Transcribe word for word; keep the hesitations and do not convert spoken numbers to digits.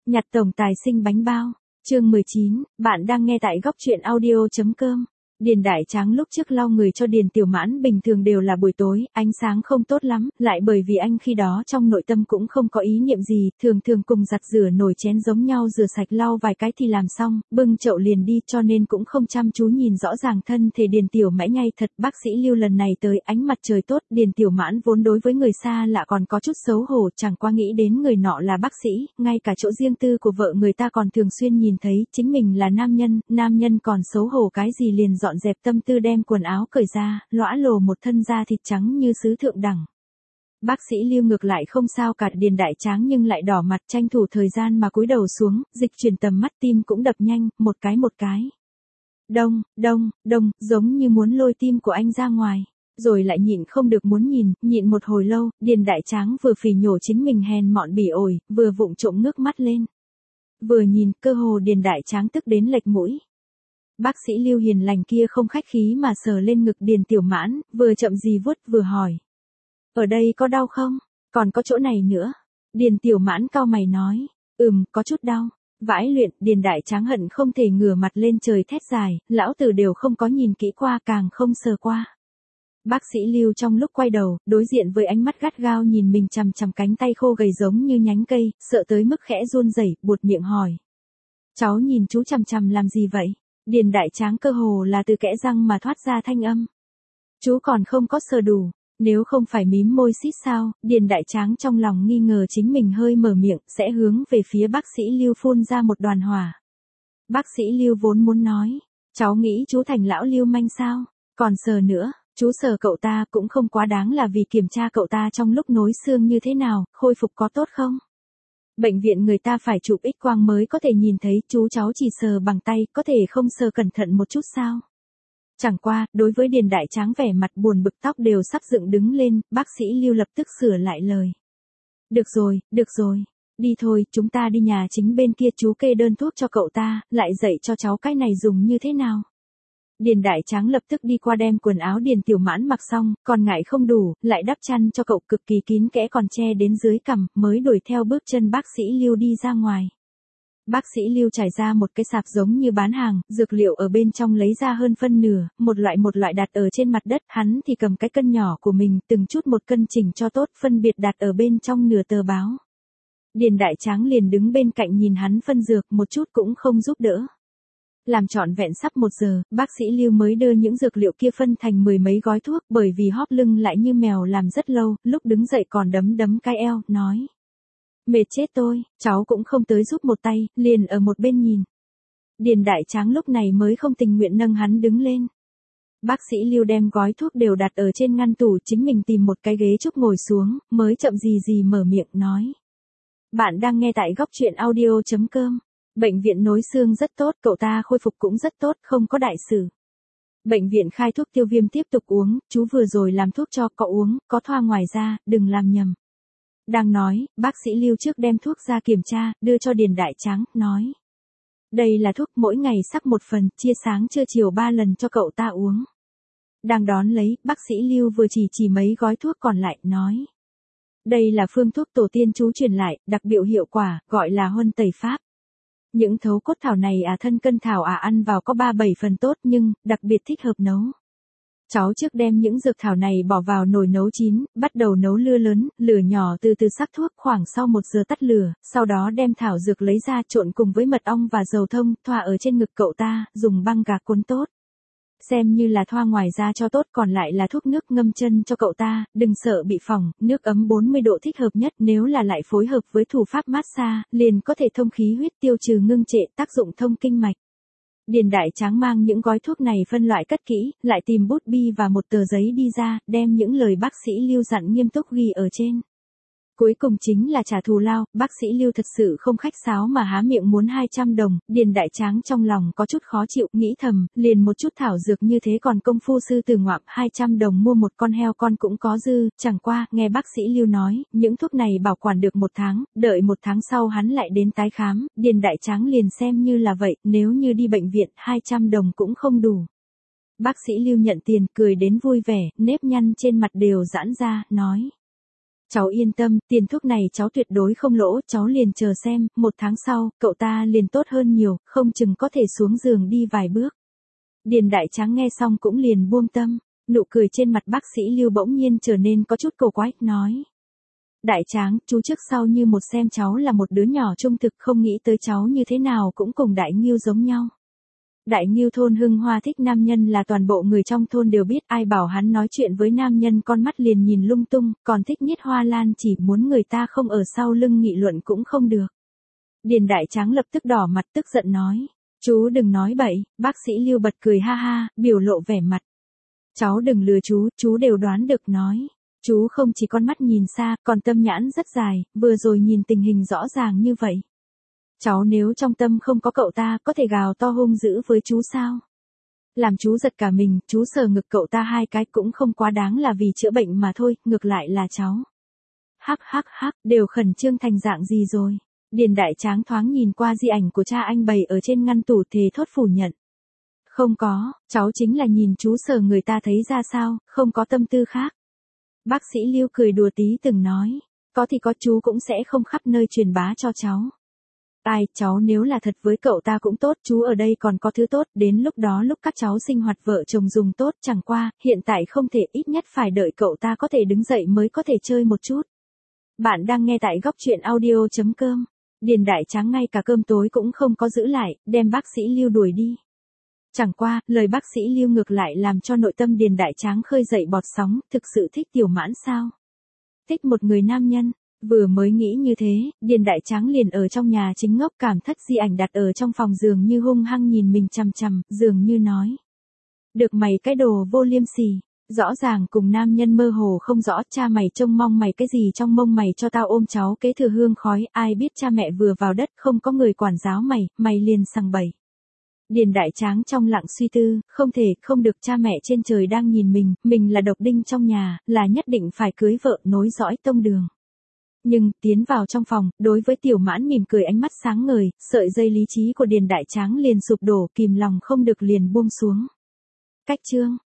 Nhặt tổng tài sinh bánh bao. Chương mười chín, bạn đang nghe tại góc truyện audio.com. Điền Đại Tráng lúc trước lau người cho Điền Tiểu Mãn bình thường đều là buổi tối, ánh sáng không tốt lắm, lại bởi vì anh khi đó trong nội tâm cũng không có ý niệm gì, thường thường cùng giặt rửa nồi chén giống nhau rửa sạch lau vài cái thì làm xong, bưng chậu liền đi cho nên cũng không chăm chú nhìn rõ ràng thân thể Điền Tiểu Mãn ngay thật. Bác sĩ Lưu lần này tới ánh mặt trời tốt, Điền Tiểu Mãn vốn đối với người xa lạ còn có chút xấu hổ, chẳng qua nghĩ đến người nọ là bác sĩ, ngay cả chỗ riêng tư của vợ người ta còn thường xuyên nhìn thấy, chính mình là nam nhân, nam nhân còn xấu hổ cái gì liền dọn dẹp tâm tư đem quần áo cởi ra, lõa lồ một thân da thịt trắng như sứ thượng đẳng. Bác sĩ Lưu ngược lại không sao cả, Điền Đại Tráng nhưng lại đỏ mặt tranh thủ thời gian mà cúi đầu xuống, dịch chuyển tầm mắt, tim cũng đập nhanh, một cái một cái. Đông, đông, đông, giống như muốn lôi tim của anh ra ngoài. Rồi lại nhịn không được muốn nhìn, nhịn một hồi lâu, Điền Đại Tráng vừa phỉ nhổ chính mình hèn mọn bỉ ổi, vừa vụng trộm ngước mắt lên. Vừa nhìn, cơ hồ Điền Đại Tráng tức đến lệch mũi. Bác sĩ Lưu hiền lành kia không khách khí mà sờ lên ngực Điền Tiểu Mãn, vừa chậm gì vuốt vừa hỏi. Ở đây có đau không? Còn có chỗ này nữa. Điền Tiểu Mãn cau mày nói. Ừm, có chút đau. Vãi luyện, Điền Đại Tráng hận không thể ngửa mặt lên trời thét dài, lão tử đều không có nhìn kỹ qua càng không sờ qua. Bác sĩ Lưu trong lúc quay đầu, đối diện với ánh mắt gắt gao nhìn mình chằm chằm cánh tay khô gầy giống như nhánh cây, sợ tới mức khẽ run rẩy, buột miệng hỏi. Cháu nhìn chú chằm chằm làm gì vậy? Điền Đại Tráng cơ hồ là từ kẽ răng mà thoát ra thanh âm. Chú còn không có sờ đủ, nếu không phải mím môi xít sao, Điền Đại Tráng trong lòng nghi ngờ chính mình hơi mở miệng, sẽ hướng về phía bác sĩ Lưu phun ra một đoàn hỏa. Bác sĩ Lưu vốn muốn nói, cháu nghĩ chú thành lão lưu manh sao, còn sờ nữa, chú sờ cậu ta cũng không quá đáng là vì kiểm tra cậu ta trong lúc nối xương như thế nào, khôi phục có tốt không? Bệnh viện người ta phải chụp X quang mới có thể nhìn thấy, chú cháu chỉ sờ bằng tay, có thể không sờ cẩn thận một chút sao? Chẳng qua, đối với Điền Đại Tráng vẻ mặt buồn bực tóc đều sắp dựng đứng lên, bác sĩ Lưu lập tức sửa lại lời. Được rồi, được rồi, đi thôi, chúng ta đi nhà chính bên kia, chú kê đơn thuốc cho cậu ta, lại dạy cho cháu cái này dùng như thế nào. Điền Đại Tráng lập tức đi qua đem quần áo Điền Tiểu Mãn mặc xong, còn ngại không đủ, lại đắp chăn cho cậu cực kỳ kín kẽ còn che đến dưới cằm, mới đuổi theo bước chân bác sĩ Lưu đi ra ngoài. Bác sĩ Lưu trải ra một cái sạp giống như bán hàng, dược liệu ở bên trong lấy ra hơn phân nửa, một loại một loại đặt ở trên mặt đất, hắn thì cầm cái cân nhỏ của mình, từng chút một cân chỉnh cho tốt, phân biệt đặt ở bên trong nửa tờ báo. Điền Đại Tráng liền đứng bên cạnh nhìn hắn phân dược, một chút cũng không giúp đỡ. Làm trọn vẹn sắp một giờ, bác sĩ Lưu mới đưa những dược liệu kia phân thành mười mấy gói thuốc, bởi vì hóp lưng lại như mèo làm rất lâu, lúc đứng dậy còn đấm đấm cái eo, nói. Mệt chết tôi, cháu cũng không tới giúp một tay, liền ở một bên nhìn. Điền Đại Tráng lúc này mới không tình nguyện nâng hắn đứng lên. Bác sĩ Lưu đem gói thuốc đều đặt ở trên ngăn tủ, chính mình tìm một cái ghế trúc ngồi xuống, mới chậm gì gì mở miệng nói. Bạn đang nghe tại góc truyện audio.com. Bệnh viện nối xương rất tốt, cậu ta khôi phục cũng rất tốt, không có đại sự. Bệnh viện khai thuốc tiêu viêm tiếp tục uống, chú vừa rồi làm thuốc cho cậu uống, có thoa ngoài ra, đừng làm nhầm. Đang nói, bác sĩ Lưu trước đem thuốc ra kiểm tra, đưa cho Điền Đại Tráng, nói. Đây là thuốc mỗi ngày sắc một phần, chia sáng trưa chiều ba lần cho cậu ta uống. Đang đón lấy, bác sĩ Lưu vừa chỉ chỉ mấy gói thuốc còn lại, nói. Đây là phương thuốc tổ tiên chú truyền lại, đặc biệt hiệu quả, gọi là huân tẩy pháp. Những thấu cốt thảo này à thân cân thảo à ăn vào có ba bảy phần tốt nhưng, đặc biệt thích hợp nấu. Cháu trước đem những dược thảo này bỏ vào nồi nấu chín, bắt đầu nấu lửa lớn, lửa nhỏ từ từ sắc thuốc khoảng sau một giờ tắt lửa, sau đó đem thảo dược lấy ra trộn cùng với mật ong và dầu thông, thoa ở trên ngực cậu ta, dùng băng gạc cuốn tốt. Xem như là thoa ngoài ra cho tốt, còn lại là thuốc nước ngâm chân cho cậu ta, đừng sợ bị phỏng, nước ấm bốn mươi độ thích hợp nhất, nếu là lại phối hợp với thủ pháp massage, liền có thể thông khí huyết, tiêu trừ ngưng trệ, tác dụng thông kinh mạch. Điền Đại Tráng mang những gói thuốc này phân loại cất kỹ, lại tìm bút bi và một tờ giấy đi ra, đem những lời bác sĩ Lưu dặn nghiêm túc ghi ở trên. Cuối cùng chính là trả thù lao, bác sĩ Lưu thật sự không khách sáo mà há miệng muốn hai trăm đồng, Điền Đại Tráng trong lòng có chút khó chịu, nghĩ thầm, liền một chút thảo dược như thế còn công phu sư từ ngoạm hai trăm đồng mua một con heo con cũng có dư, chẳng qua, nghe bác sĩ Lưu nói, những thuốc này bảo quản được một tháng, đợi một tháng sau hắn lại đến tái khám, Điền Đại Tráng liền xem như là vậy, nếu như đi bệnh viện, hai trăm đồng cũng không đủ. Bác sĩ Lưu nhận tiền, cười đến vui vẻ, nếp nhăn trên mặt đều giãn ra, nói. Cháu yên tâm, tiền thuốc này cháu tuyệt đối không lỗ, cháu liền chờ xem, một tháng sau, cậu ta liền tốt hơn nhiều, không chừng có thể xuống giường đi vài bước. Điền Đại Tráng nghe xong cũng liền buông tâm, nụ cười trên mặt bác sĩ Lưu bỗng nhiên trở nên có chút cổ quái, nói. Đại Tráng, chú trước sau như một xem cháu là một đứa nhỏ trung thực, không nghĩ tới cháu như thế nào cũng cùng Đại Ngưu giống nhau. Đại Ngưu thôn Hưng Hoa thích nam nhân là toàn bộ người trong thôn đều biết, ai bảo hắn nói chuyện với nam nhân con mắt liền nhìn lung tung, còn thích Niết Hoa Lan chỉ muốn người ta không ở sau lưng nghị luận cũng không được. Điền Đại Tráng lập tức đỏ mặt tức giận nói, chú đừng nói bậy, bác sĩ Lưu bật cười ha ha, biểu lộ vẻ mặt. Cháu đừng lừa chú, chú đều đoán được nói. Chú không chỉ con mắt nhìn xa, còn tâm nhãn rất dài, vừa rồi nhìn tình hình rõ ràng như vậy. Cháu nếu trong tâm không có cậu ta, có thể gào to hung dữ với chú sao? Làm chú giật cả mình, chú sờ ngực cậu ta hai cái cũng không quá đáng là vì chữa bệnh mà thôi, ngược lại là cháu. Hắc hắc hắc, đều khẩn trương thành dạng gì rồi? Điền Đại Tráng thoáng nhìn qua di ảnh của cha anh bày ở trên ngăn tủ thề thốt phủ nhận. Không có, cháu chính là nhìn chú sờ người ta thấy ra sao, không có tâm tư khác. Bác sĩ Lưu cười đùa tí từng nói, có thì có chú cũng sẽ không khắp nơi truyền bá cho cháu. Ai, cháu nếu là thật với cậu ta cũng tốt, chú ở đây còn có thứ tốt, đến lúc đó lúc các cháu sinh hoạt vợ chồng dùng tốt, chẳng qua, hiện tại không thể, ít nhất phải đợi cậu ta có thể đứng dậy mới có thể chơi một chút. Bạn đang nghe tại góc truyện audio chấm com. Điền Đại Tráng ngay cả cơm tối cũng không có giữ lại, đem bác sĩ Lưu đuổi đi. Chẳng qua, lời bác sĩ Lưu ngược lại làm cho nội tâm Điền Đại Tráng khơi dậy bọt sóng, thực sự thích Tiểu Mãn sao? Thích một người nam nhân. Vừa mới nghĩ như thế, Điền Đại Tráng liền ở trong nhà chính ngốc cảm thất di ảnh đặt ở trong phòng giường như hung hăng nhìn mình chằm chằm, dường như nói. Được mày cái đồ vô liêm sỉ, rõ ràng cùng nam nhân mơ hồ không rõ, cha mày trông mong mày cái gì trong mông mày cho tao ôm cháu kế thừa hương khói, ai biết cha mẹ vừa vào đất không có người quản giáo mày, mày liền sằng bậy. Điền Đại Tráng trong lặng suy tư, không thể, không được, cha mẹ trên trời đang nhìn mình, mình là độc đinh trong nhà, là nhất định phải cưới vợ nối dõi tông đường. Nhưng, tiến vào trong phòng, đối với Tiểu Mãn mỉm cười ánh mắt sáng ngời, sợi dây lý trí của Điền Đại Tráng liền sụp đổ, kìm lòng không được liền buông xuống. Cách chương